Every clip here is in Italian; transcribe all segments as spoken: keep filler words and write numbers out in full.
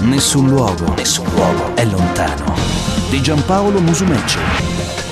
Nessun luogo, nessun luogo è lontano. Di Giampaolo Musumeci.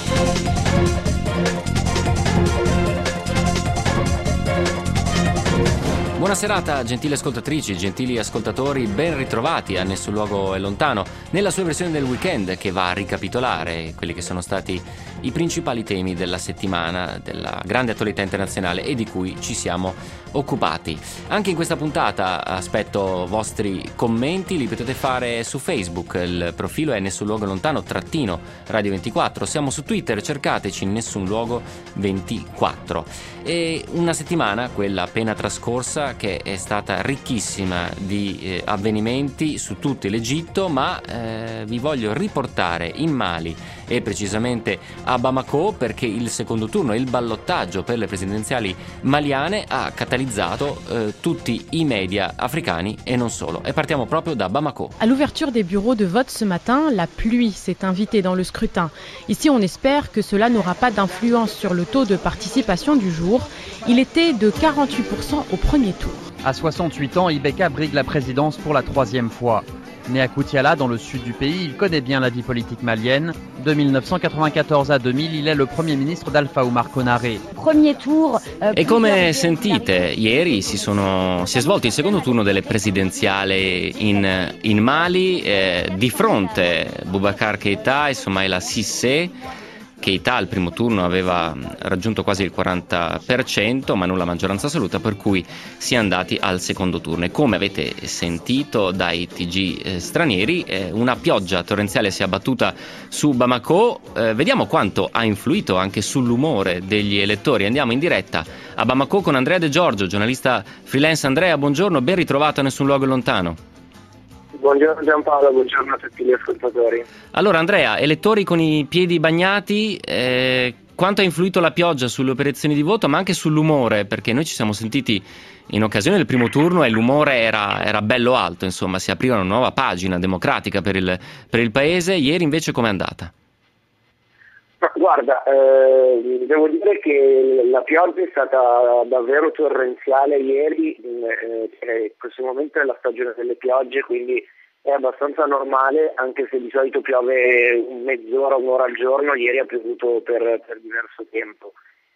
Buona serata, gentili ascoltatrici, gentili ascoltatori, ben ritrovati a Nessun luogo è lontano, nella sua versione del weekend che va a ricapitolare quelli che sono stati i principali temi della settimana, della grande attualità internazionale e di cui ci siamo occupati. Anche in questa puntata aspetto vostri commenti, li potete fare su Facebook, il profilo è Nessun luogo è lontano trattino Radio ventiquattro, siamo su Twitter, cercateci Nessun luogo ventiquattro. E una settimana, quella appena trascorsa, che è stata ricchissima di eh, avvenimenti su tutto l'Egitto, ma eh, vi voglio riportare in Mali e precisamente a Bamako, perché il secondo turno, il ballottaggio per le presidenziali maliane ha catalizzato eh, tutti i media africani e non solo. E partiamo proprio da Bamako. À l'ouverture des bureaux de vote ce matin, la pluie s'est invitée dans le scrutin. Ici, on espère que cela n'aura pas d'influence sur le taux de participation du jour. Il était de quarante-huit pour cent au premier tour. À soixante-huit ans, Ibeka brigue la présidence pour la troisième fois. Né à Koutiala, dans le sud du pays, il connaît bien la vie politique malienne. De mille neuf cent quatre-vingt-quatorze à deux mille, il est le premier ministre d'Alpha Oumar Konaré. Premier tour. Eh, e come sentite, ieri si, sono, si è svolto il secondo turno delle presidenziali in, in Mali. Eh, di fronte Boubacar Keïta e Soumaïla Cissé. Keïta al primo turno aveva raggiunto quasi il quaranta per cento, ma non la maggioranza assoluta, per cui si è andati al secondo turno. E come avete sentito dai T G eh, stranieri, eh, una pioggia torrenziale si è abbattuta su Bamako. Eh, vediamo quanto ha influito anche sull'umore degli elettori. Andiamo in diretta a Bamako con Andrea De Giorgio, giornalista freelance. Andrea, buongiorno, ben ritrovato a Nessun luogo è lontano. Buongiorno Giampaolo, buongiorno a tutti gli ascoltatori. Allora Andrea, elettori con i piedi bagnati, eh, quanto ha influito la pioggia sulle operazioni di voto, ma anche sull'umore? Perché noi ci siamo sentiti in occasione del primo turno e l'umore era, era bello alto, insomma, si apriva una nuova pagina democratica per il, per il paese. Ieri invece com'è andata? Ma guarda, eh, devo dire che la pioggia è stata davvero torrenziale ieri, eh, in questo momento è la stagione delle piogge, quindi è abbastanza normale, anche se di solito piove mezz'ora, un'ora al giorno, ieri ha piovuto per, per diverso tempo.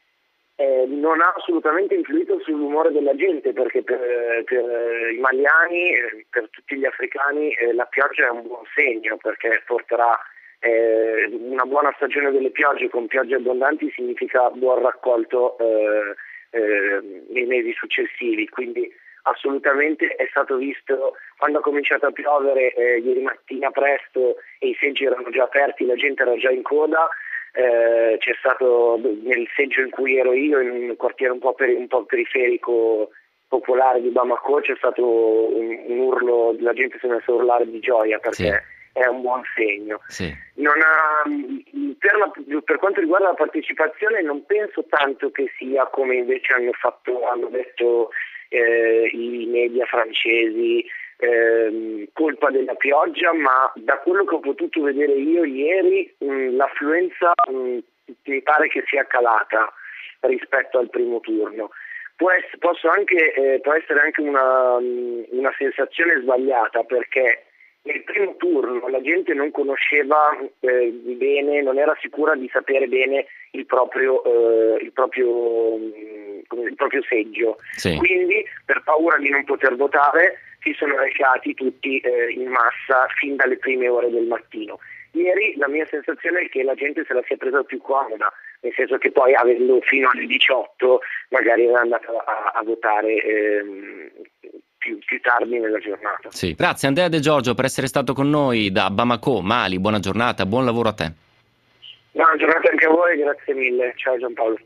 Eh, non ha assolutamente influito sull'umore della gente, perché per, per i maliani, per tutti gli africani, eh, la pioggia è un buon segno, perché porterà Eh, una buona stagione delle piogge con piogge abbondanti significa buon raccolto eh, eh, nei mesi successivi, quindi assolutamente è stato visto quando ha cominciato a piovere eh, ieri mattina presto e i seggi erano già aperti, la gente era già in coda. Eh, c'è stato nel seggio in cui ero io, in un quartiere un po', peri- un po' periferico popolare di Bamako, c'è stato un, un urlo, la gente si è messa a urlare di gioia perché sì. È un buon segno. Sì. Non ha, per, la, per quanto riguarda la partecipazione non penso tanto che sia come invece hanno fatto, hanno detto eh, i media francesi, eh, colpa della pioggia, ma da quello che ho potuto vedere io ieri mh, l'affluenza mh, mi pare che sia calata rispetto al primo turno. Può essere, posso anche, eh, può essere anche una, una sensazione sbagliata, perché nel primo turno la gente non conosceva eh, bene, non era sicura di sapere bene il proprio, eh, il proprio, il proprio seggio. Sì. Quindi, per paura di non poter votare, si sono recati tutti eh, in massa fin dalle prime ore del mattino. Ieri la mia sensazione è che la gente se la sia presa più comoda, nel senso che poi avendo fino alle diciotto magari era andata a, a votare ehm, più, più tardi nella giornata. Sì. Grazie Andrea De Giorgio per essere stato con noi da Bamako, Mali. Buona giornata, buon lavoro a te. Buona giornata anche a voi, grazie mille. Ciao Giampaolo.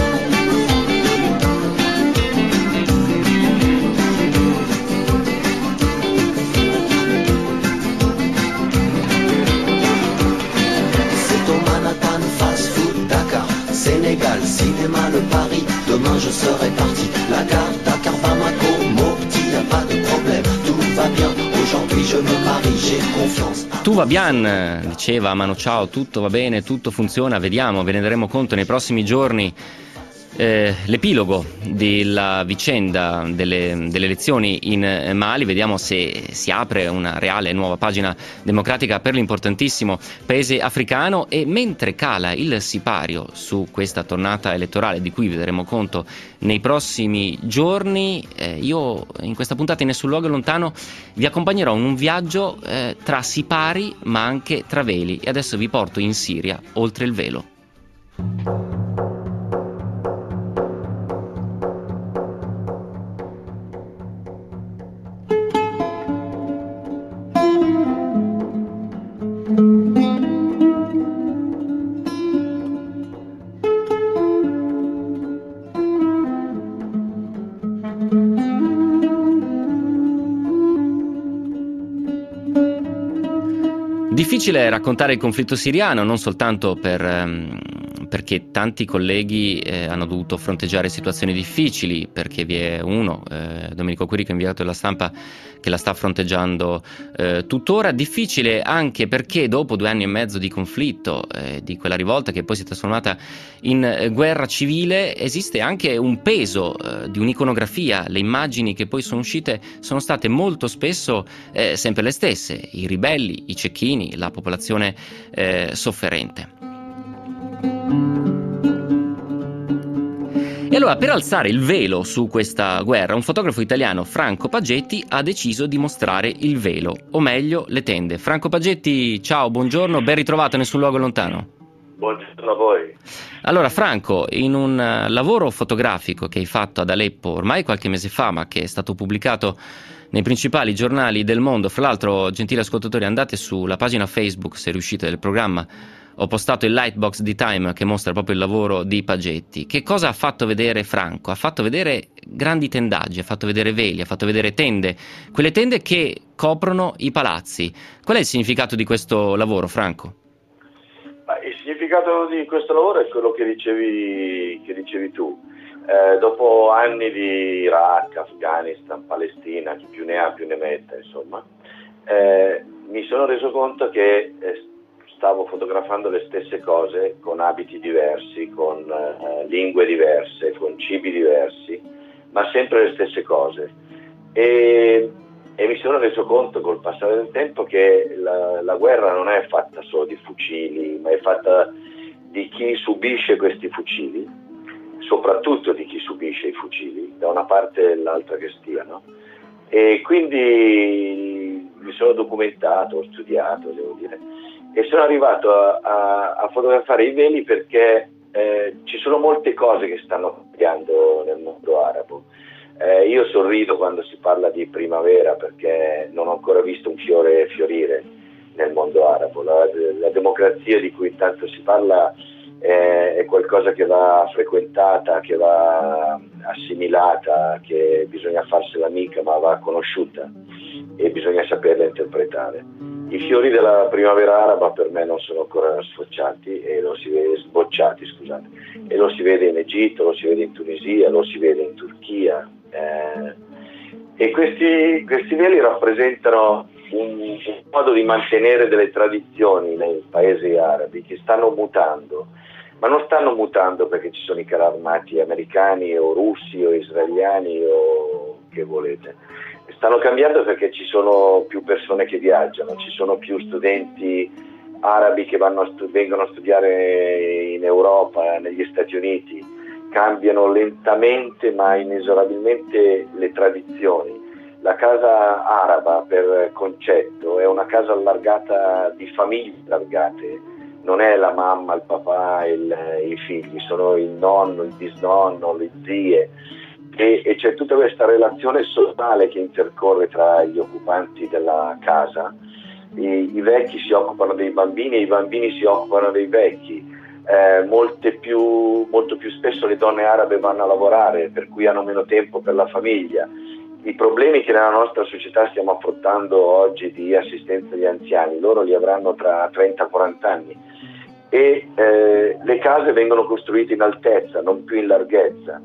Sénégal, cinéma, le Paris, demain je serai parti. La gare, Dakar, Bamako, Mopti, y a pas de problème, tout va bien. Aujourd'hui je me marie, j'ai confiance. Tu va bien, diceva Manu Chao, tutto va bene, tutto funziona, vediamo, ve ne daremo conto nei prossimi giorni. Eh, l'epilogo della vicenda delle, delle elezioni in Mali. Vediamo se si apre una reale nuova pagina democratica per l'importantissimo paese africano, e mentre cala il sipario su questa tornata elettorale di cui vedremo conto nei prossimi giorni, eh, io in questa puntata in Nessun Luogo Lontano vi accompagnerò in un viaggio eh, tra sipari ma anche tra veli, e adesso vi porto in Siria, oltre il velo. Difficile raccontare il conflitto siriano, non soltanto per, ehm, perché tanti colleghi eh, hanno dovuto fronteggiare situazioni difficili, perché vi è uno, eh, Domenico Quirico, inviato della Stampa, che la sta fronteggiando eh, tuttora. Difficile anche perché dopo due anni e mezzo di conflitto, eh, di quella rivolta che poi si è trasformata in eh, guerra civile, esiste anche un peso eh, di un'iconografia. Le immagini che poi sono uscite sono state molto spesso eh, sempre le stesse: i ribelli, i cecchini, la popolazione eh, sofferente. E allora, per alzare il velo su questa guerra, un fotografo italiano, Franco Paggetti, ha deciso di mostrare il velo, o meglio le tende. Franco Paggetti, ciao, buongiorno, ben ritrovato a Nessun Luogo Lontano. Buongiorno a voi. Allora Franco, in un uh, lavoro fotografico che hai fatto ad Aleppo ormai qualche mese fa, ma che è stato pubblicato nei principali giornali del mondo, fra l'altro, gentili ascoltatori, andate sulla pagina Facebook, se riuscite, del programma, ho postato il Lightbox di Time che mostra proprio il lavoro di Paggetti. Che cosa ha fatto vedere Franco? Ha fatto vedere grandi tendaggi, ha fatto vedere veli, ha fatto vedere tende, quelle tende che coprono i palazzi. Qual è il significato di questo lavoro, Franco? Il significato di questo lavoro è quello che dicevi, che dicevi tu. Eh, dopo anni di Iraq, Afghanistan, Palestina, chi più ne ha più ne metta, insomma, eh, mi sono reso conto che eh, stavo fotografando le stesse cose con abiti diversi, con eh, lingue diverse, con cibi diversi, ma sempre le stesse cose. E, e mi sono reso conto col passare del tempo che la, la guerra non è fatta solo di fucili, ma è fatta di chi subisce questi fucili, soprattutto di chi subisce i fucili, da una parte e l'altra che stiano. E quindi mi sono documentato, ho studiato, devo dire, e sono arrivato a, a, a fotografare i veli perché eh, ci sono molte cose che stanno cambiando nel mondo arabo. Eh, io sorrido quando si parla di primavera perché non ho ancora visto un fiore fiorire nel mondo arabo. La, la democrazia di cui tanto si parla eh, è qualcosa che va frequentata, che va assimilata, che bisogna farsela amica, ma va conosciuta e bisogna saperla interpretare. I fiori della primavera araba per me non sono ancora sfociati e lo si vede, sbocciati, scusate, e lo si vede in Egitto, lo si vede in Tunisia, lo si vede in Turchia. Eh, e questi, questi veli rappresentano un, un modo di mantenere delle tradizioni nei paesi arabi che stanno mutando, ma non stanno mutando perché ci sono i carri armati americani o russi o israeliani o che volete. Stanno cambiando perché ci sono più persone che viaggiano, ci sono più studenti arabi che vanno a stu- vengono a studiare in Europa, negli Stati Uniti. Cambiano lentamente ma inesorabilmente le tradizioni. La casa araba, per concetto, è una casa allargata di famiglie allargate, non è la mamma, il papà e il, i figli, sono il nonno, il bisnonno, le zie. E, e c'è tutta questa relazione sociale che intercorre tra gli occupanti della casa. I, i vecchi si occupano dei bambini e i bambini si occupano dei vecchi. Eh, molte più, molto più spesso le donne arabe vanno a lavorare, per cui hanno meno tempo per la famiglia. I problemi che nella nostra società stiamo affrontando oggi di assistenza agli anziani, loro li avranno tra trenta quaranta anni. E eh, le case vengono costruite in altezza, non più in larghezza,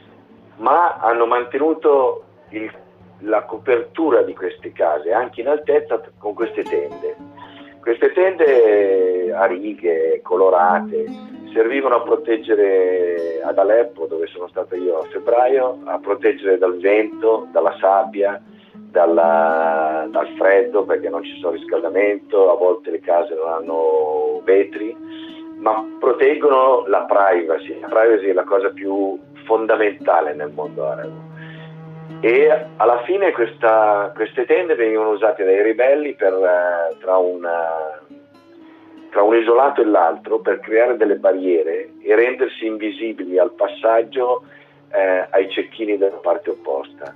ma hanno mantenuto il, la copertura di queste case anche in altezza con queste tende. Queste tende a righe, colorate, servivano a proteggere ad Aleppo, dove sono stato io a febbraio, a proteggere dal vento, dalla sabbia, dalla, dal freddo, perché non ci sono riscaldamento, a volte le case non hanno vetri, ma proteggono la privacy. La privacy è la cosa più fondamentale nel mondo arabo. E alla fine questa, queste tende venivano usate dai ribelli per, eh, tra, una, tra un isolato e l'altro, per creare delle barriere e rendersi invisibili al passaggio eh, ai cecchini della parte opposta.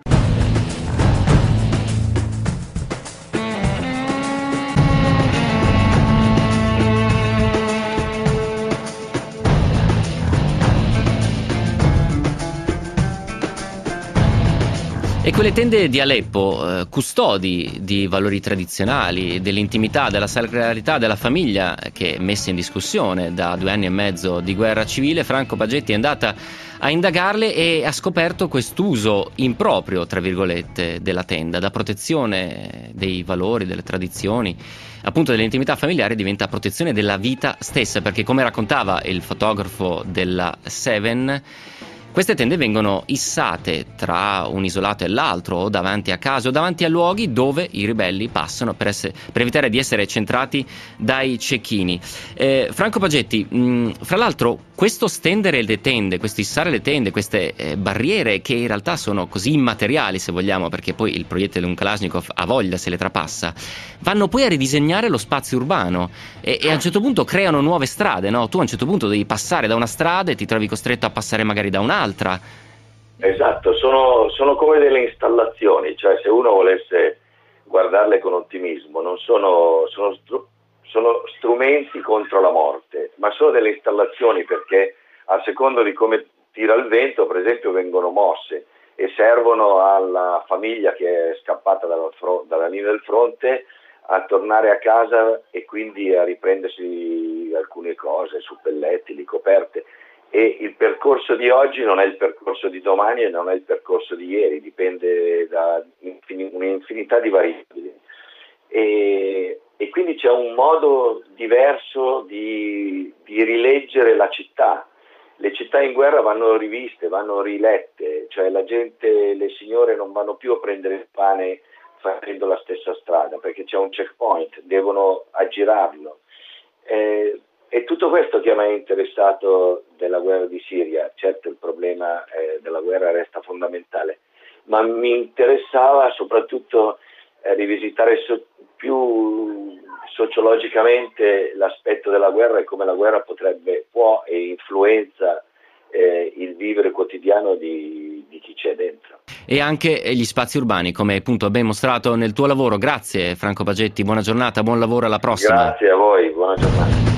E quelle tende di Aleppo, eh, custodi di valori tradizionali, dell'intimità, della sacralità della famiglia, che è messa in discussione da due anni e mezzo di guerra civile, Franco Baggetti è andata a indagarle e ha scoperto quest'uso improprio, tra virgolette, della tenda, da protezione dei valori, delle tradizioni, appunto dell'intimità familiare, diventa protezione della vita stessa, perché come raccontava il fotografo della Seven, queste tende vengono issate tra un isolato e l'altro, o davanti a case o davanti a luoghi dove i ribelli passano per, essere, per evitare di essere centrati dai cecchini. Eh, Franco Baggetti, mh, fra l'altro questo stendere le tende, questo issare le tende, queste eh, barriere che in realtà sono così immateriali, se vogliamo, perché poi il proiettile di un Kalashnikov ha voglia se le trapassa, vanno poi a ridisegnare lo spazio urbano e, e a un certo punto creano nuove strade, no? Tu a un certo punto devi passare da una strada e ti trovi costretto a passare magari da un'altra. Altra. Esatto, sono, sono come delle installazioni, cioè se uno volesse guardarle con ottimismo, non sono, sono, stru- sono strumenti contro la morte, ma sono delle installazioni, perché a secondo di come tira il vento, per esempio, vengono mosse e servono alla famiglia che è scappata dalla, fro- dalla linea del fronte a tornare a casa e quindi a riprendersi alcune cose, suppellettili, coperte. E il percorso di oggi non è il percorso di domani e non è il percorso di ieri, dipende da infin- un'infinità di variabili. E, e quindi c'è un modo diverso di, di rileggere la città. Le città in guerra vanno riviste, vanno rilette, cioè la gente, le signore non vanno più a prendere il pane facendo la stessa strada, perché c'è un checkpoint, devono aggirarlo. Eh, E tutto questo che mi ha interessato della guerra di Siria. Certo, il problema eh, della guerra resta fondamentale, ma mi interessava soprattutto eh, rivisitare so- più sociologicamente l'aspetto della guerra e come la guerra potrebbe, può e influenza eh, il vivere quotidiano di, di chi c'è dentro. E anche gli spazi urbani, come appunto ben mostrato nel tuo lavoro. Grazie Franco Baggetti, buona giornata, buon lavoro, alla prossima. Grazie a voi, buona giornata.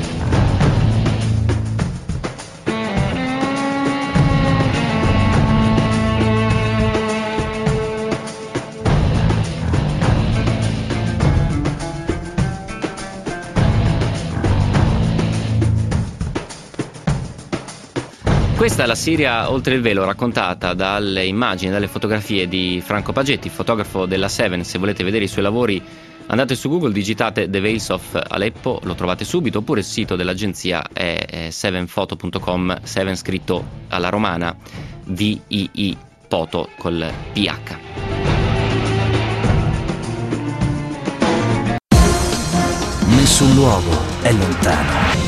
Questa è la Siria oltre il velo, raccontata dalle immagini, dalle fotografie di Franco Baggetti, fotografo della Seven. Se volete vedere i suoi lavori andate su Google, digitate The Veils of Aleppo, lo trovate subito, oppure il sito dell'agenzia è seven photo punto com, Seven scritto alla romana, V I I Poto col P H. Nessun luogo è lontano.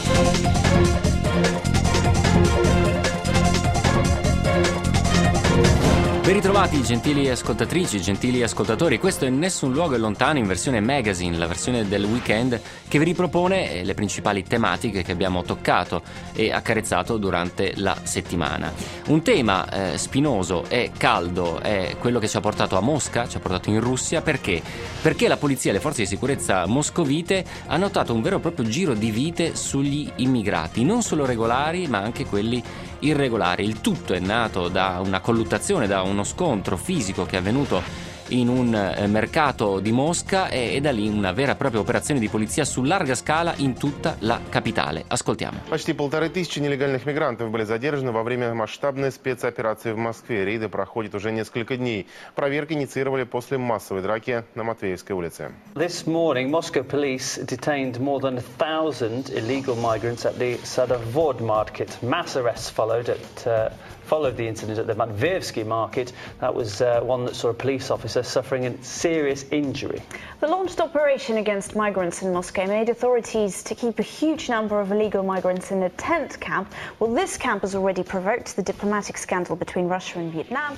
Ben ritrovati gentili ascoltatrici, gentili ascoltatori, questo è Nessun luogo è lontano in versione magazine, la versione del weekend che vi ripropone le principali tematiche che abbiamo toccato e accarezzato durante la settimana. Un tema eh, spinoso e caldo è quello che ci ha portato a Mosca, ci ha portato in Russia, perché? Perché la polizia e le forze di sicurezza moscovite hanno notato un vero e proprio giro di vite sugli immigrati, non solo regolari ma anche quelli irregolari. Il tutto è nato da una colluttazione, da uno scontro fisico che è avvenuto in un eh, mercato di Mosca e, e da lì una vera e propria operazione di polizia su larga scala in tutta la capitale. Ascoltiamo. Почти полторы тысячи нелегальных мигрантов были задержаны во время масштабной спецоперации в Москве. Рейды проходят уже несколько дней. Проверки инициировали после массовой драки на Матвеевской улице. This morning, Moscow police detained more than a thousand illegal migrants at the Sadovod market. Mass arrests followed at uh, followed the incident at the Matveyevsky market. That was uh, one that saw a police officer suffering a serious injury. The launched operation against migrants in Moscow made authorities to keep a huge number of illegal migrants in a tent camp. Well, this camp has already provoked the diplomatic scandal between Russia and Vietnam.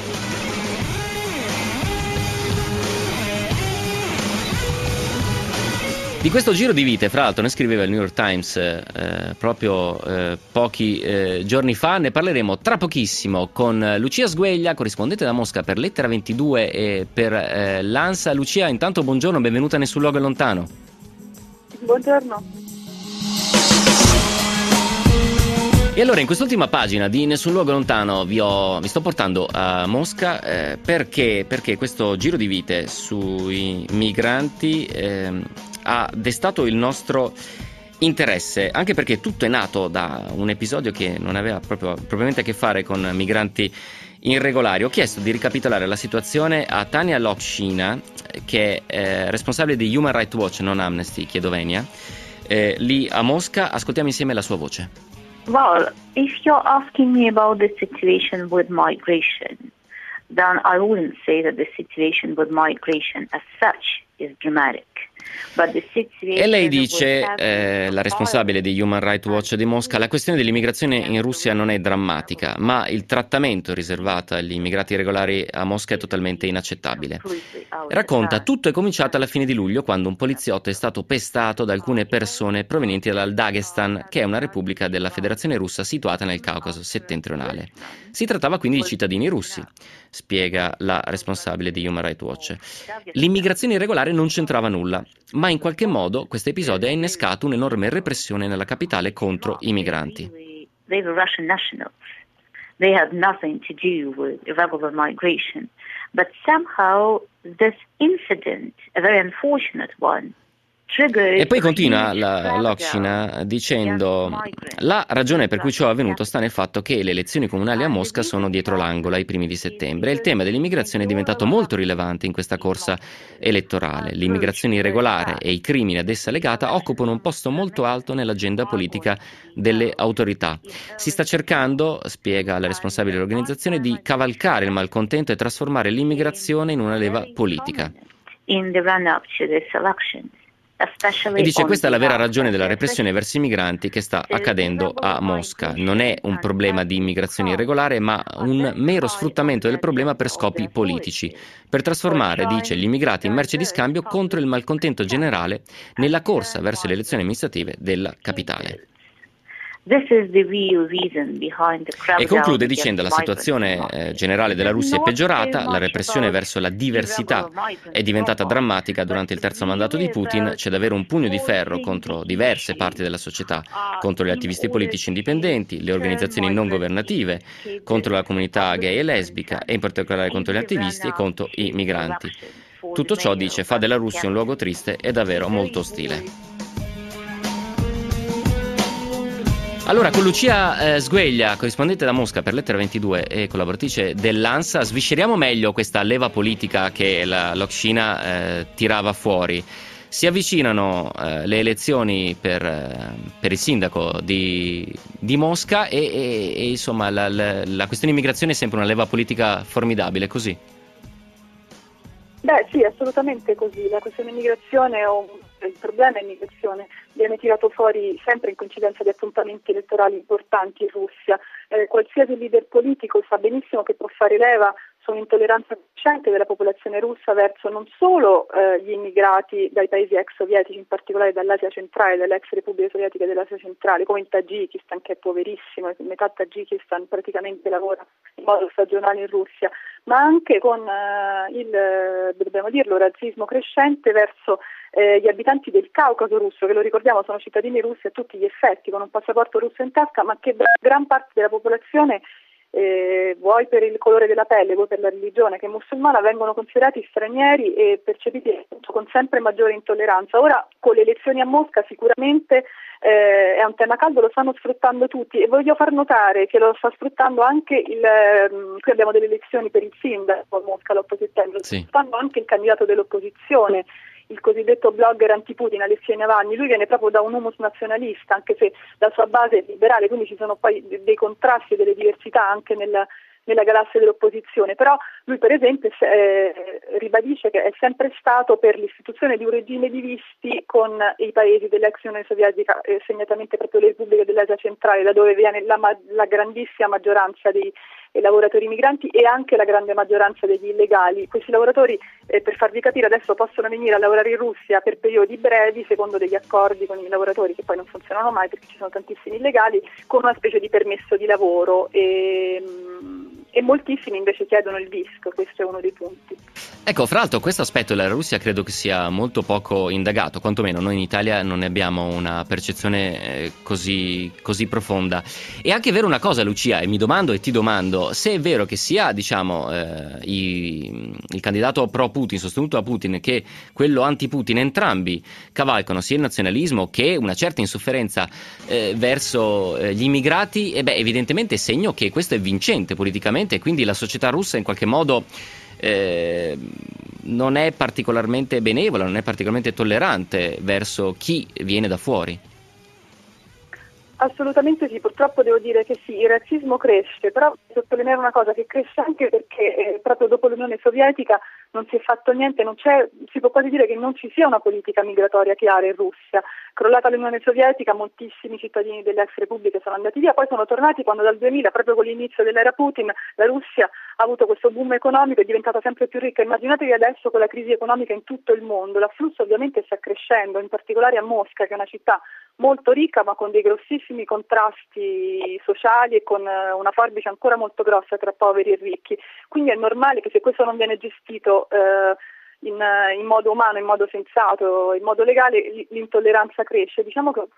Di questo giro di vite, fra l'altro, ne scriveva il New York Times eh, proprio eh, pochi eh, giorni fa. Ne parleremo tra pochissimo con Lucia Sgueglia, corrispondente da Mosca per Lettera ventidue e per eh, l'ANSA. Lucia, intanto buongiorno, benvenuta a Nessun Luogo è Lontano. Buongiorno. E allora, in quest'ultima pagina di Nessun Luogo Lontano vi, ho, vi sto portando a Mosca eh, perché, perché questo giro di vite sui migranti eh, ha destato il nostro interesse, anche perché tutto è nato da un episodio che non aveva proprio propriamente a che fare con migranti irregolari. Ho chiesto di ricapitolare la situazione a Tania Lokshina, che è eh, responsabile di Human Rights Watch, non Amnesty, chiedo venia, eh, lì a Mosca. Ascoltiamo insieme la sua voce. Well, if you're asking me about the situation with migration, then I wouldn't say that the situation with migration as such is dramatic. E lei dice, eh, la responsabile di Human Rights Watch di Mosca, la questione dell'immigrazione in Russia non è drammatica, ma il trattamento riservato agli immigrati irregolari a Mosca è totalmente inaccettabile. Racconta, tutto è cominciato alla fine di luglio, quando un poliziotto è stato pestato da alcune persone provenienti dal Dagestan, che è una repubblica della Federazione Russa situata nel Caucaso settentrionale. Si trattava quindi di cittadini russi, spiega la responsabile di Human Rights Watch. L'immigrazione irregolare non c'entrava nulla, ma in qualche modo questo episodio ha innescato un'enorme repressione nella capitale contro i migranti. They were Russian nationals. They had nothing to do with irregular migration. But somehow this incident, a very unfortunate one, E poi continua la Lokshina dicendo: la ragione per cui ciò è avvenuto sta nel fatto che le elezioni comunali a Mosca sono dietro l'angolo ai primi di settembre e il tema dell'immigrazione è diventato molto rilevante in questa corsa elettorale. L'immigrazione irregolare e i crimini ad essa legata occupano un posto molto alto nell'agenda politica delle autorità. Si sta cercando, spiega la responsabile dell'organizzazione, di cavalcare il malcontento e trasformare l'immigrazione in una leva politica. In the run-up to this election. E dice: questa è la vera ragione della repressione verso i migranti che sta accadendo a Mosca. Non è un problema di immigrazione irregolare, ma un mero sfruttamento del problema per scopi politici, per trasformare, dice, gli immigrati in merce di scambio contro il malcontento generale nella corsa verso le elezioni amministrative della capitale. E conclude dicendo: la situazione eh, generale della Russia è peggiorata, la repressione verso la diversità è diventata drammatica durante il terzo mandato di Putin, c'è davvero un pugno di ferro contro diverse parti della società, contro gli attivisti politici indipendenti, le organizzazioni non governative, contro la comunità gay e lesbica e in particolare contro gli attivisti e contro i migranti. Tutto ciò, dice, fa della Russia un luogo triste e davvero molto ostile. Allora, con Lucia eh, Sgueglia, corrispondente da Mosca per Lettera ventidue e collaboratrice dell'ANSA, svisceriamo meglio questa leva politica che la Lokshina eh, tirava fuori. Si avvicinano eh, le elezioni per, eh, per il sindaco di, di Mosca e, e, e insomma la, la, la questione immigrazione è sempre una leva politica formidabile, così? Beh sì, assolutamente così. La questione immigrazione o il problema immigrazione viene tirato fuori sempre in coincidenza di appuntamenti elettorali importanti in Russia. Eh, qualsiasi leader politico sa benissimo che può fare leva su un'intolleranza crescente della popolazione russa verso non solo eh, gli immigrati dai paesi ex sovietici, in particolare dall'Asia centrale, dalle ex repubbliche sovietiche dell'Asia centrale, come il Tagikistan, che è poverissimo, metà Tagikistan praticamente lavora in modo stagionale in Russia, ma anche con eh, il, dobbiamo dirlo, razzismo crescente verso eh, gli abitanti del Caucaso russo, che lo ricordiamo sono cittadini russi a tutti gli effetti, con un passaporto russo in tasca, ma che gran parte della popolazione eh, vuoi per il colore della pelle, vuoi per la religione che è musulmana, vengono considerati stranieri e percepiti appunto con sempre maggiore intolleranza. Ora con le elezioni a Mosca sicuramente eh, è un tema caldo, lo stanno sfruttando tutti e voglio far notare che lo sta sfruttando anche il, um, qui abbiamo delle elezioni per il sindaco a Mosca l'otto settembre, sì. Lo sta sfruttando anche il candidato dell'opposizione, il cosiddetto blogger anti-Putin Alexei Navalny. Lui viene proprio da un humus nazionalista, anche se la sua base è liberale, quindi ci sono poi dei contrasti e delle diversità anche nella, nella galassia dell'opposizione, però lui per esempio eh, ribadisce che è sempre stato per l'istituzione di un regime di visti con i paesi dell'ex Unione Sovietica, eh, segnatamente proprio le repubbliche dell'Asia centrale, da dove viene la, la grandissima maggioranza dei i lavoratori migranti e anche la grande maggioranza degli illegali. Questi lavoratori, eh, per farvi capire, adesso possono venire a lavorare in Russia per periodi brevi, secondo degli accordi con i lavoratori che poi non funzionano mai perché ci sono tantissimi illegali, con una specie di permesso di lavoro e, e moltissimi invece chiedono il V I S, questo è uno dei punti. Ecco, fra l'altro questo aspetto della Russia credo che sia molto poco indagato, quantomeno noi in Italia non ne abbiamo una percezione eh, così, così profonda. È anche vero una cosa, Lucia, e mi domando e ti domando se è vero che sia diciamo eh, i, il candidato pro Putin sostenuto da Putin che quello anti-Putin entrambi cavalcano sia il nazionalismo che una certa insofferenza eh, verso eh, gli immigrati, e beh evidentemente è segno che questo è vincente politicamente e quindi la società russa in qualche modo Eh, non è particolarmente benevola, non è particolarmente tollerante verso chi viene da fuori. Assolutamente sì, purtroppo devo dire che sì, il razzismo cresce, però sottolineare una cosa che cresce anche perché eh, proprio dopo l'Unione Sovietica non si è fatto niente, non c'è, si può quasi dire che non ci sia una politica migratoria chiara in Russia. Crollata l'Unione Sovietica, moltissimi cittadini delle ex repubbliche sono andati via, poi sono tornati quando dal duemila, proprio con l'inizio dell'era Putin, la Russia ha avuto questo boom economico, è diventata sempre più ricca. Immaginatevi adesso con la crisi economica in tutto il mondo, l'afflusso ovviamente sta crescendo, in particolare a Mosca, che è una città molto ricca ma con dei grossissimi contrasti sociali e con una forbice ancora molto grossa tra poveri e ricchi. Quindi è normale che se questo non viene gestito eh, in, in modo umano, in modo sensato, in modo legale, l'intolleranza cresce. Diciamo che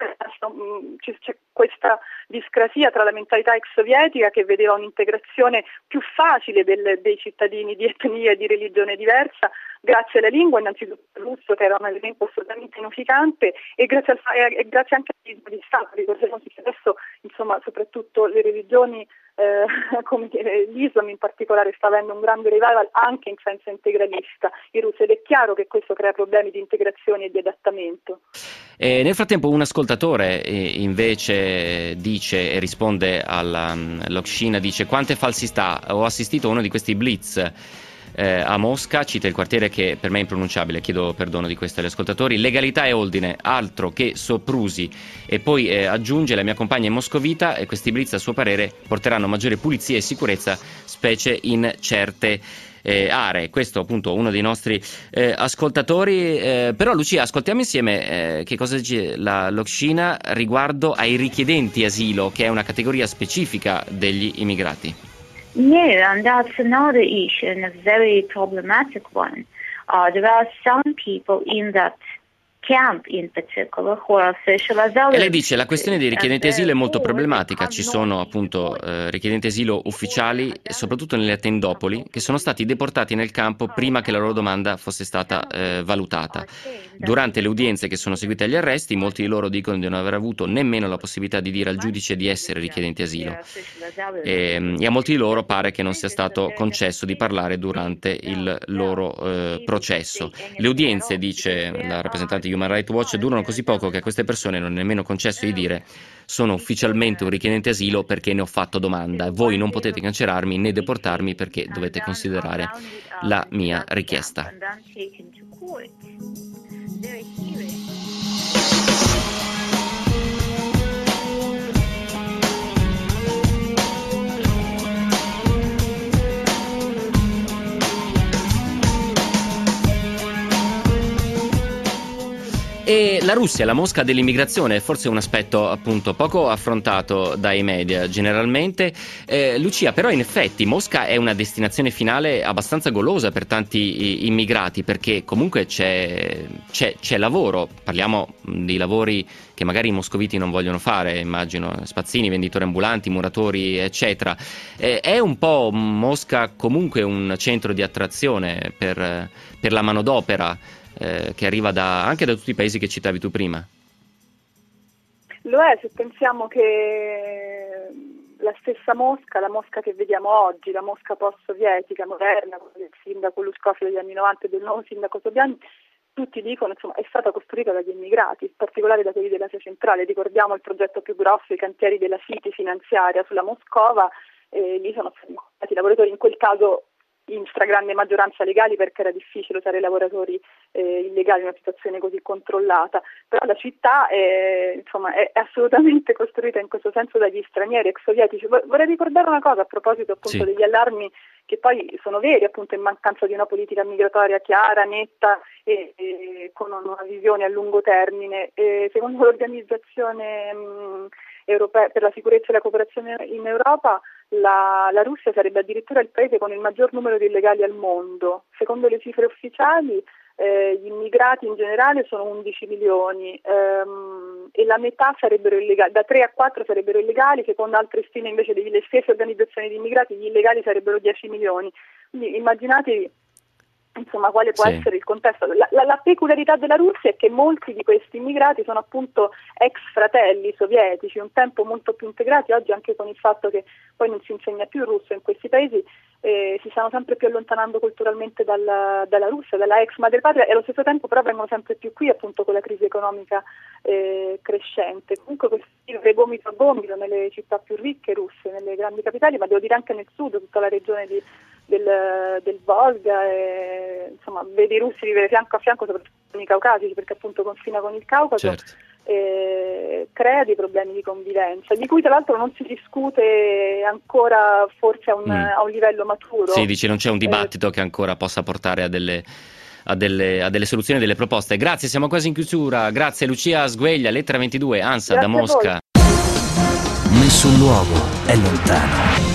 c'è questa discrasia tra la mentalità ex sovietica, che vedeva un'integrazione più facile del, dei cittadini di etnia e di religione diversa, grazie alla lingua, innanzitutto il russo, che era un elemento assolutamente unificante, e grazie, al, e grazie anche all'ismo di Stato. Ricordiamoci che adesso, insomma, soprattutto le religioni, eh, come l'Islam in particolare, sta avendo un grande revival anche in senso integralista in Russia, ed è chiaro che questo crea problemi di integrazione e di adattamento. E nel frattempo un ascoltatore eh, invece dice e risponde alla um, Lokshina, dice: quante falsità, ho assistito a uno di questi blitz Eh, a Mosca, cita il quartiere che per me è impronunciabile, chiedo perdono di questo agli ascoltatori, legalità e ordine, altro che soprusi. E poi eh, aggiunge: la mia compagna è moscovita e questi blitz a suo parere porteranno maggiore pulizia e sicurezza, specie in certe eh, aree. Questo appunto uno dei nostri eh, ascoltatori. Eh, però Lucia, ascoltiamo insieme eh, che cosa dice la Lokshina riguardo ai richiedenti asilo, che è una categoria specifica degli immigrati. Yeah, and that's another issue, and a very problematic one. Uh, there are some people in that camp in particular who are official asylum. E lei dice: la questione dei richiedenti asilo è molto problematica. Ci sono appunto eh, richiedenti asilo ufficiali, soprattutto nelle tendopoli, che sono stati deportati nel campo prima che la loro domanda fosse stata eh, valutata. Durante le udienze che sono seguite agli arresti, molti di loro dicono di non aver avuto nemmeno la possibilità di dire al giudice di essere richiedenti asilo, e, e a molti di loro pare che non sia stato concesso di parlare durante il loro eh, processo. Le udienze, dice la rappresentante di Human Rights Watch, durano così poco che a queste persone non è nemmeno concesso di dire: sono ufficialmente un richiedente asilo perché ne ho fatto domanda, voi non potete cancellarmi né deportarmi perché dovete considerare la mia richiesta. E la Russia, la Mosca dell'immigrazione, è forse un aspetto appunto poco affrontato dai media generalmente. Eh, Lucia, però in effetti Mosca è una destinazione finale abbastanza golosa per tanti immigrati, perché comunque c'è, c'è, c'è lavoro, parliamo di lavori che magari i moscoviti non vogliono fare, immagino, spazzini, venditori ambulanti, muratori, eccetera. Eh, è un po' Mosca comunque un centro di attrazione per, per la manodopera eh, che arriva da, anche da tutti i paesi che citavi tu prima? Lo è, se pensiamo che la stessa Mosca, la Mosca che vediamo oggi, la Mosca post-sovietica, moderna, del sindaco Luskov degli anni novanta e del nuovo sindaco Sobyanin, tutti dicono, insomma, è stata costruita dagli immigrati, in particolare da quelli dell'Asia centrale. Ricordiamo il progetto più grosso, i cantieri della City finanziaria sulla Moscova, e lì sono stati lavoratori, in quel caso in stragrande maggioranza legali, perché era difficile usare lavoratori eh, illegali in una situazione così controllata, però la città è, insomma, è assolutamente costruita in questo senso dagli stranieri ex sovietici. Vorrei ricordare una cosa a proposito appunto sì. degli allarmi, che poi sono veri, appunto, in mancanza di una politica migratoria chiara, netta e, e con una visione a lungo termine. E secondo l'organizzazione mh, europea per la sicurezza e la cooperazione in Europa, La, la Russia sarebbe addirittura il paese con il maggior numero di illegali al mondo. Secondo le cifre ufficiali eh, gli immigrati in generale sono undici milioni ehm, e la metà sarebbero illegali, da tre a quattro sarebbero illegali, secondo altre stime invece delle stesse organizzazioni di immigrati gli illegali sarebbero dieci milioni. Quindi immaginatevi insomma quale può sì. essere il contesto. La, la, la peculiarità della Russia è che molti di questi immigrati sono appunto ex fratelli sovietici, un tempo molto più integrati. Oggi, anche con il fatto che poi non si insegna più il russo in questi paesi, eh, si stanno sempre più allontanando culturalmente dalla, dalla Russia, dalla ex madrepatria, e allo stesso tempo però vengono sempre più qui, appunto, con la crisi economica eh, crescente. Comunque questo è gomito a gomito nelle città più ricche russe, nelle grandi capitali, ma devo dire anche nel sud, tutta la regione di Del, del Volga, e, insomma, vede i russi vivere fianco a fianco, soprattutto con i caucasici, perché appunto confina con il Caucaso, certo. e crea dei problemi di convivenza, di cui tra l'altro non si discute ancora, forse a un, mm. a un livello maturo. Sì, dici, non c'è un dibattito eh. che ancora possa portare a delle, a delle, a delle soluzioni, delle proposte. Grazie, siamo quasi in chiusura. Grazie Lucia Sgueglia, Lettera ventidue, ANSA. Grazie da Mosca. Nessun luogo è lontano.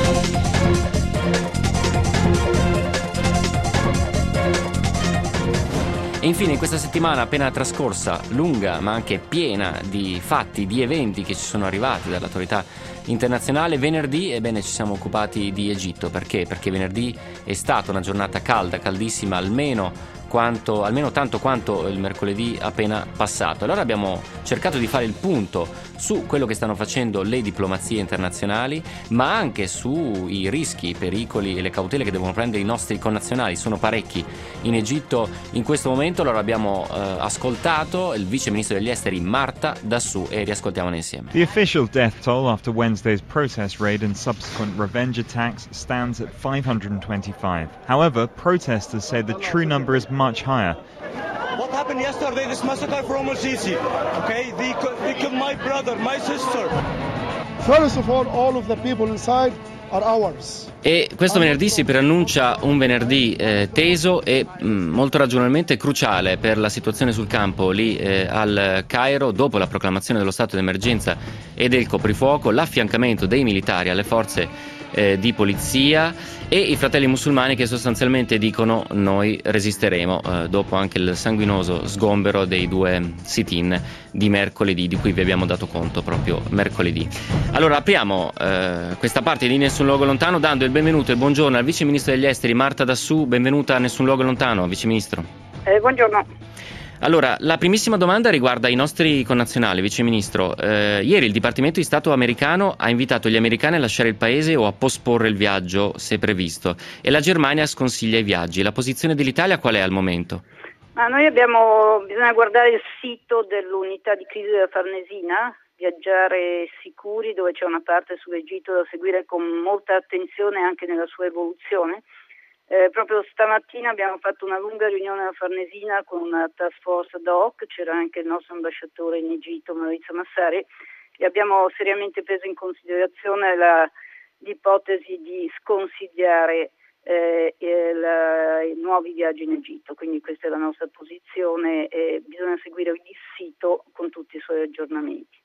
E infine, in questa settimana appena trascorsa, lunga ma anche piena di fatti, di eventi che ci sono arrivati dall'autorità internazionale, venerdì, ebbene, ci siamo occupati di Egitto. Perché? Perché venerdì è stata una giornata calda, caldissima, almeno quanto, almeno tanto quanto il mercoledì appena passato. Allora abbiamo cercato di fare il punto su quello che stanno facendo le diplomazie internazionali, ma anche sui rischi, i pericoli e le cautele che devono prendere i nostri connazionali. Sono parecchi in Egitto in questo momento. Allora abbiamo eh, ascoltato il vice ministro degli esteri Marta Dassou e riascoltiamola insieme. The official death toll after Wednesday's protest raid and subsequent revenge attacks stands at five hundred twenty-five. However, protesters say the true number is much higher. What happened yesterday, this massacre from Al-Sisi, okay? They, they killed my brother, my sister. First of all, all of the people inside are ours. E questo venerdì si preannuncia un venerdì eh, teso e mh, molto ragionevolmente cruciale per la situazione sul campo lì eh, al Cairo, dopo la proclamazione dello stato d'emergenza e del coprifuoco, l'affiancamento dei militari alle forze eh, di polizia e i fratelli musulmani che sostanzialmente dicono noi resisteremo, eh, dopo anche il sanguinoso sgombero dei due sit-in di mercoledì, di cui vi abbiamo dato conto proprio mercoledì. Allora apriamo eh, questa parte di Nessun Luogo Lontano dando il benvenuto e il buongiorno al vice ministro degli esteri Marta Dassou. Benvenuta a Nessun Luogo Lontano, vice ministro. Eh, buongiorno. Allora, la primissima domanda riguarda i nostri connazionali, vice ministro. Eh, ieri il Dipartimento di Stato americano ha invitato gli americani a lasciare il paese o a posporre il viaggio se previsto, e la Germania sconsiglia i viaggi. La posizione dell'Italia qual è al momento? Ma noi abbiamo, bisogna guardare il sito dell'unità di crisi della Farnesina, Viaggiare Sicuri, dove c'è una parte sull'Egitto da seguire con molta attenzione anche nella sua evoluzione. Eh, proprio stamattina abbiamo fatto una lunga riunione alla Farnesina con una task force ad hoc, c'era anche il nostro ambasciatore in Egitto Maurizio Massari, e abbiamo seriamente preso in considerazione la, l'ipotesi di sconsigliare eh, il, i nuovi viaggi in Egitto. Quindi questa è la nostra posizione e bisogna seguire il sito con tutti i suoi aggiornamenti.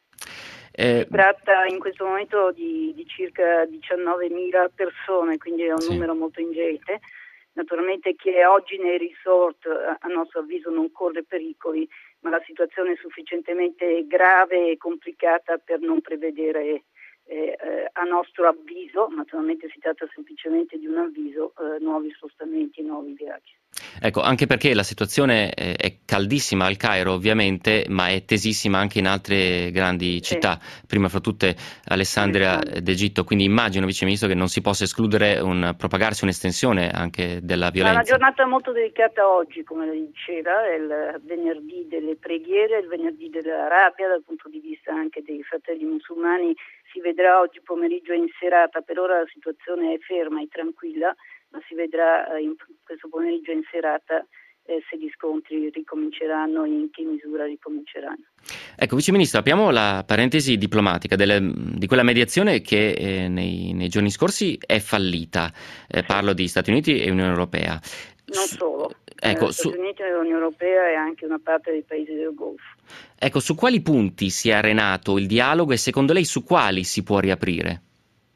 Eh, si tratta in questo momento di, di circa diciannovemila persone, quindi è un sì. numero molto ingente, Naturalmente chi è oggi nei resort a nostro avviso non corre pericoli, ma la situazione è sufficientemente grave e complicata per non prevedere eh, eh, a nostro avviso, naturalmente si tratta semplicemente di un avviso, eh, nuovi spostamenti, nuovi viaggi. Ecco, anche perché la situazione è, è caldissima al Cairo ovviamente, ma è tesissima anche in altre grandi città, sì. Prima fra tutte Alessandria d'Egitto, quindi immagino, Vice Ministro, che non si possa escludere un propagarsi un'estensione anche della violenza. È una giornata molto delicata oggi, come lei diceva, è il venerdì delle preghiere, il venerdì della rabbia dal punto di vista anche dei fratelli musulmani, si vedrà oggi pomeriggio e in serata, per ora la situazione è ferma e tranquilla, ma si vedrà in questo pomeriggio in serata eh, se gli scontri ricominceranno e in che misura ricominceranno. Ecco, Vice Ministro, apriamo la parentesi diplomatica delle, di quella mediazione che eh, nei, nei giorni scorsi è fallita. Eh, parlo di Stati Uniti e Unione Europea. Non solo, ecco, eh, Stati su... Uniti e l'Unione Europea e anche una parte dei paesi del Golfo. Ecco, su quali punti si è arenato il dialogo e secondo lei su quali si può riaprire?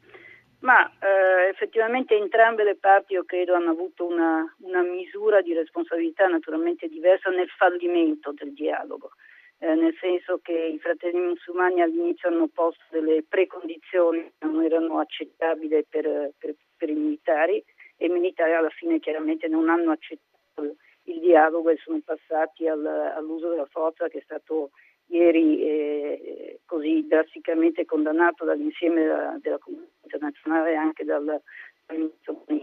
Ma eh, effettivamente entrambe le parti, io credo, hanno avuto una, una misura di responsabilità naturalmente diversa nel fallimento del dialogo, eh, nel senso che i fratelli musulmani all'inizio hanno posto delle precondizioni che non erano accettabili per, per, per i militari, e i militari alla fine chiaramente non hanno accettato il dialogo e sono passati al, all'uso della forza, che è stato ieri eh, così drasticamente condannato dall'insieme della, della comunità internazionale e anche dal ministro Bonino.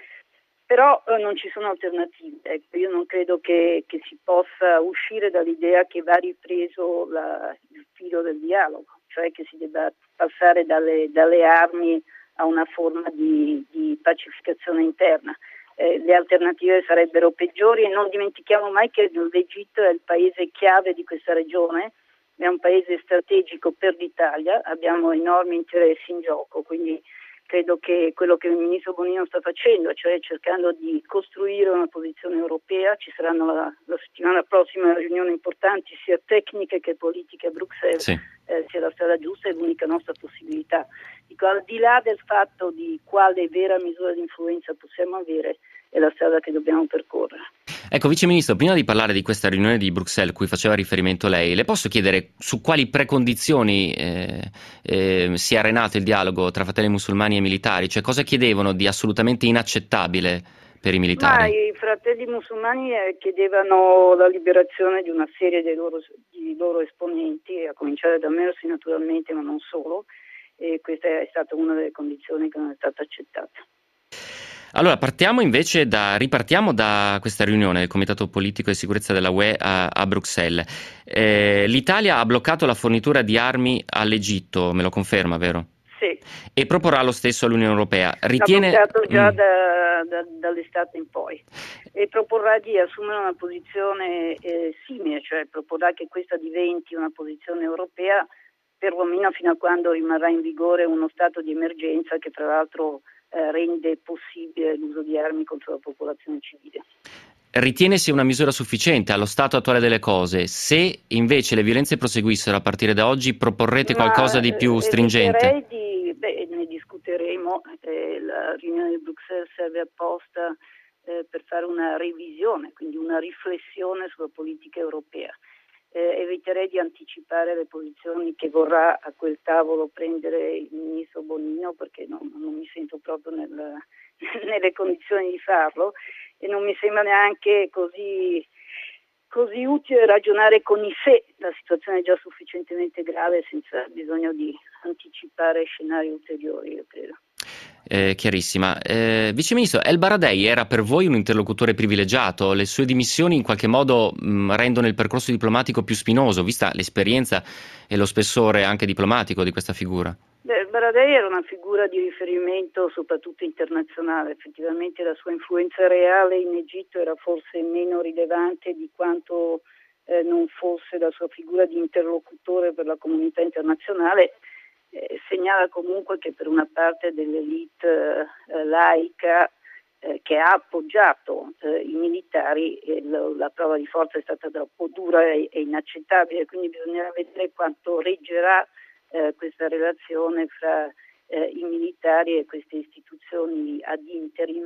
Però eh, non ci sono alternative, ecco, io non credo che, che si possa uscire dall'idea che va ripreso la, il filo del dialogo, cioè che si debba passare dalle, dalle armi a una forma di, di pacificazione interna. Eh, le alternative sarebbero peggiori e non dimentichiamo mai che l'Egitto è il paese chiave di questa regione, è un paese strategico per l'Italia, abbiamo enormi interessi in gioco, quindi credo che quello che il ministro Bonino sta facendo, cioè cercando di costruire una posizione europea, ci saranno la, la settimana prossima riunioni importanti sia tecniche che politiche a Bruxelles, sì. eh, sia la strada giusta, è l'unica nostra possibilità. Dico, al di là del fatto di quale vera misura di influenza possiamo avere, è la strada che dobbiamo percorrere. Ecco, Vice Ministro, prima di parlare di questa riunione di Bruxelles cui faceva riferimento lei, le posso chiedere su quali precondizioni eh, eh, si è arenato il dialogo tra fratelli musulmani e militari? Cioè cosa chiedevano di assolutamente inaccettabile per i militari? Ma i fratelli musulmani eh, chiedevano la liberazione di una serie dei loro, di loro esponenti, a cominciare da Mersi naturalmente, ma non solo, e questa è stata una delle condizioni che non è stata accettata. Allora, partiamo invece da, ripartiamo da questa riunione del Comitato Politico e Sicurezza della U E a, a Bruxelles. Eh, L'Italia ha bloccato la fornitura di armi all'Egitto, me lo conferma, vero? Sì. E proporrà lo stesso all'Unione Europea. Ritiene... L'ha bloccato già mm. da, da, dall'estate in poi. E proporrà di assumere una posizione eh, simile, cioè proporrà che questa diventi una posizione europea, perlomeno fino a quando rimarrà in vigore uno stato di emergenza che tra l'altro eh, rende possibile l'uso di armi contro la popolazione civile. Ritiene sia una misura sufficiente allo stato attuale delle cose? Se invece le violenze proseguissero a partire da oggi, proporrete Ma, qualcosa di più eh, stringente? Di, beh, ne discuteremo, eh, la riunione di Bruxelles serve apposta eh, per fare una revisione, quindi una riflessione sulla politica europea. Eh, eviterei di anticipare le posizioni che vorrà a quel tavolo prendere il ministro Bonino, perché non, non mi sento proprio nel, nelle condizioni di farlo e non mi sembra neanche così, così utile ragionare con i sé. La situazione è già sufficientemente grave senza bisogno di anticipare scenari ulteriori, io credo. Eh, chiarissima. Eh, Vice Ministro, El Baradei era per voi un interlocutore privilegiato? Le sue dimissioni in qualche modo mh, rendono il percorso diplomatico più spinoso, vista l'esperienza e lo spessore anche diplomatico di questa figura? Beh, El Baradei era una figura di riferimento soprattutto internazionale, effettivamente la sua influenza reale in Egitto era forse meno rilevante di quanto eh, non fosse la sua figura di interlocutore per la comunità internazionale. Eh, segnala comunque che per una parte dell'elite eh, laica eh, che ha appoggiato eh, i militari eh, lo, la prova di forza è stata troppo dura e, e inaccettabile, quindi bisognerà vedere quanto reggerà eh, questa relazione fra eh, i militari e queste istituzioni ad interim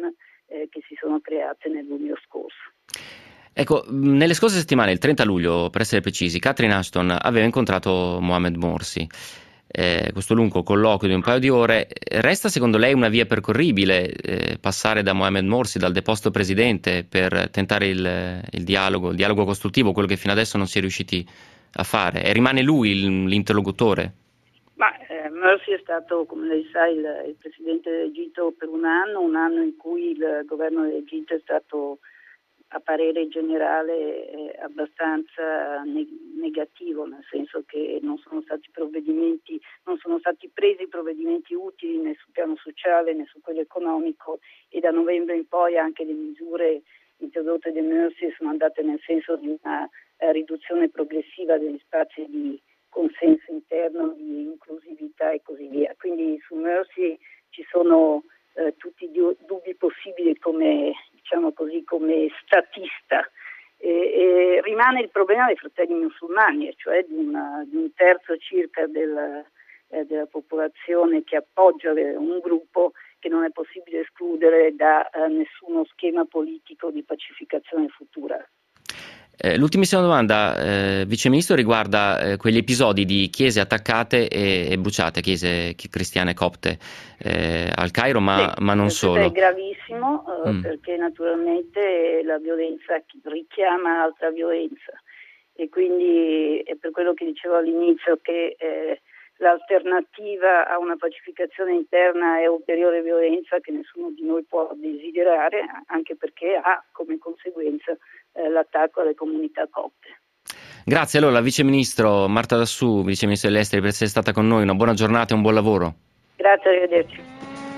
eh, che si sono create nel luglio scorso. Ecco, nelle scorse settimane, il trenta luglio, per essere precisi, Catherine Ashton aveva incontrato Mohamed Morsi. Eh, questo lungo colloquio di un paio di ore, resta secondo lei una via percorribile eh, passare da Mohamed Morsi, dal deposto presidente, per tentare il, il dialogo, il dialogo costruttivo, quello che fino adesso non si è riusciti a fare, e rimane lui il, l'interlocutore? Ma eh, Morsi è stato, come lei sa, il, il presidente dell'Egitto per un anno, un anno in cui il governo dell'Egitto è stato, a parere generale, eh, abbastanza ne- negativo, nel senso che non sono stati provvedimenti, non sono stati presi provvedimenti utili né sul piano sociale né su quello economico, e da novembre in poi anche le misure introdotte da Morsi sono andate nel senso di una eh, riduzione progressiva degli spazi di consenso interno, di inclusività e così via. Quindi su Morsi ci sono eh, tutti i dubbi possibili come, diciamo così, come statista. E, e rimane il problema dei fratelli musulmani, cioè di, una, di un terzo circa del, eh, della popolazione che appoggia un gruppo che non è possibile escludere da eh, nessuno schema politico di pacificazione futura. Eh, l'ultimissima domanda, eh, Vice Ministro, riguarda eh, quegli episodi di chiese attaccate e, e bruciate, chiese cristiane copte eh, al Cairo, ma, sì, ma non solo. È gravissimo eh, mm. perché naturalmente la violenza richiama altra violenza, e quindi è per quello che dicevo all'inizio che eh, l'alternativa a una pacificazione interna è ulteriore violenza che nessuno di noi può desiderare, anche perché ha come conseguenza eh, l'attacco alle comunità copte. Grazie allora Vice Ministro Marta Dassù, Vice Ministro degli Esteri, per essere stata con noi. Una buona giornata e un buon lavoro. Grazie, arrivederci.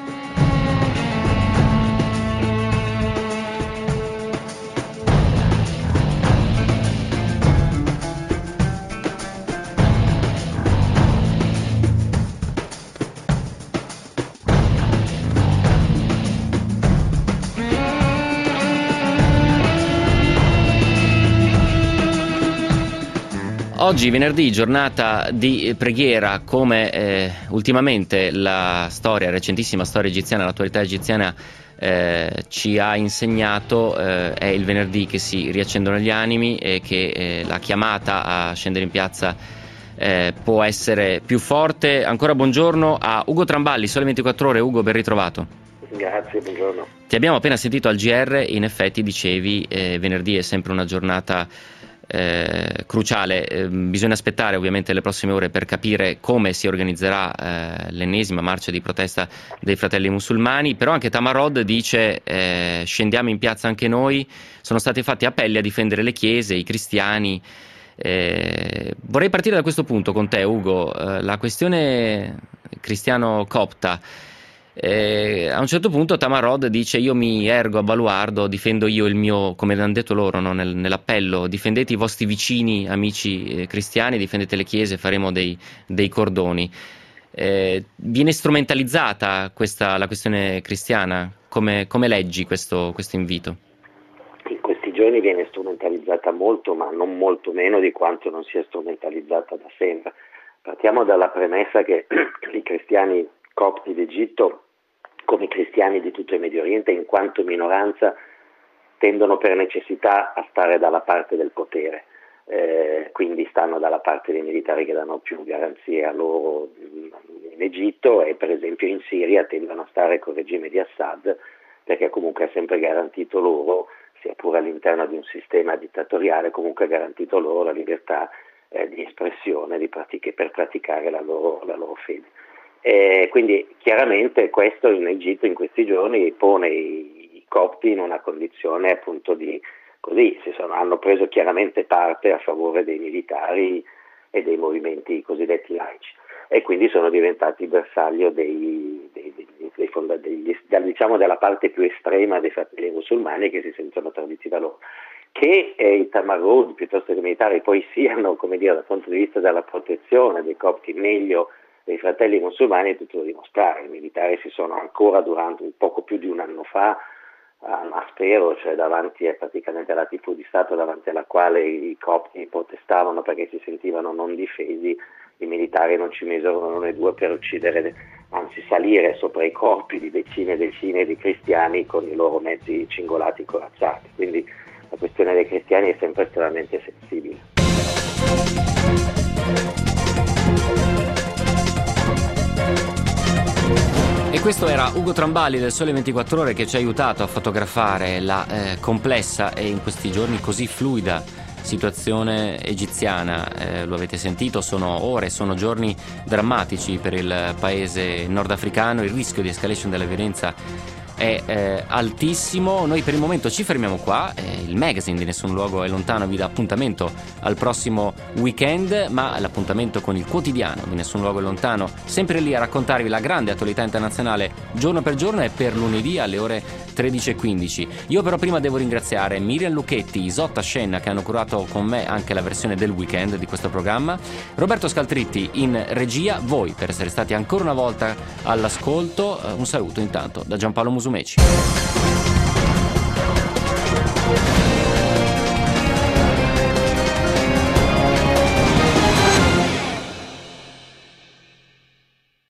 Oggi venerdì, giornata di preghiera, come eh, ultimamente la storia, recentissima storia egiziana, l'attualità egiziana eh, ci ha insegnato, eh, è il venerdì che si riaccendono gli animi e che eh, la chiamata a scendere in piazza eh, può essere più forte. Ancora buongiorno a Ugo Tramballi, Sole ventiquattro Ore. Ugo, ben ritrovato. Grazie, buongiorno. Ti abbiamo appena sentito al G R, in effetti dicevi eh, venerdì è sempre una giornata Eh, cruciale, eh, bisogna aspettare ovviamente le prossime ore per capire come si organizzerà eh, l'ennesima marcia di protesta dei fratelli musulmani, però anche Tamarod dice eh, scendiamo in piazza anche noi. Sono stati fatti appelli a difendere le chiese, i cristiani. Eh, vorrei partire da questo punto con te, Ugo, eh, la questione cristiano-copta. Eh, a un certo punto Tamarod dice io mi ergo a baluardo, difendo io il mio, come hanno detto loro, no? Nel, nell'appello, difendete i vostri vicini, amici eh, cristiani, difendete le chiese, faremo dei, dei cordoni. Eh, viene strumentalizzata questa, la questione cristiana? Come, come leggi questo, questo invito? In questi giorni viene strumentalizzata molto, ma non molto meno di quanto non sia strumentalizzata da sempre. Partiamo dalla premessa che i cristiani copti d'Egitto, come i cristiani di tutto il Medio Oriente, in quanto minoranza, tendono per necessità a stare dalla parte del potere, eh, quindi stanno dalla parte dei militari che danno più garanzie a loro in Egitto, e per esempio in Siria tendono a stare col regime di Assad, perché comunque ha sempre garantito loro, sia pure all'interno di un sistema dittatoriale, comunque ha garantito loro la libertà eh, di espressione di pratic- per praticare la loro, la loro fede. Eh, quindi chiaramente questo in Egitto in questi giorni pone i, i copti in una condizione appunto di così, si sono, hanno preso chiaramente parte a favore dei militari e dei movimenti cosiddetti laici, e quindi sono diventati bersaglio dei, dei, dei, dei fonda, degli, diciamo della parte più estrema dei fratelli musulmani, che si sentono traditi da loro. Che eh, i Tamarod piuttosto che i militari poi siano, come dire, dal punto di vista della protezione dei copti meglio dei fratelli musulmani è tutto da dimostrare. I militari si sono ancora durante un poco più di un anno fa a Maspero, cioè davanti a praticamente alla tivù di Stato davanti alla quale i copti protestavano perché si sentivano non difesi, i militari non ci misero un e due per uccidere, anzi salire sopra i corpi di decine e decine di cristiani con i loro mezzi cingolati corazzati. Quindi la questione dei cristiani è sempre estremamente sensibile. E questo era Ugo Trambali del Sole ventiquattro Ore, che ci ha aiutato a fotografare la eh, complessa e in questi giorni così fluida situazione egiziana. Eh, lo avete sentito, sono ore, sono giorni drammatici per il paese nordafricano, il rischio di escalation della violenza è eh, altissimo. Noi per il momento ci fermiamo qua, eh, il magazine di Nessun Luogo è Lontano vi dà appuntamento al prossimo weekend, ma l'appuntamento con il quotidiano di Nessun Luogo è Lontano, sempre lì a raccontarvi la grande attualità internazionale giorno per giorno, è per lunedì alle ore tredici e quindici. Io però prima devo ringraziare Miriam Lucchetti, Isotta Scenna, che hanno curato con me anche la versione del weekend di questo programma, Roberto Scaltritti in regia, voi per essere stati ancora una volta all'ascolto. Un saluto intanto da Giampaolo Musumeci.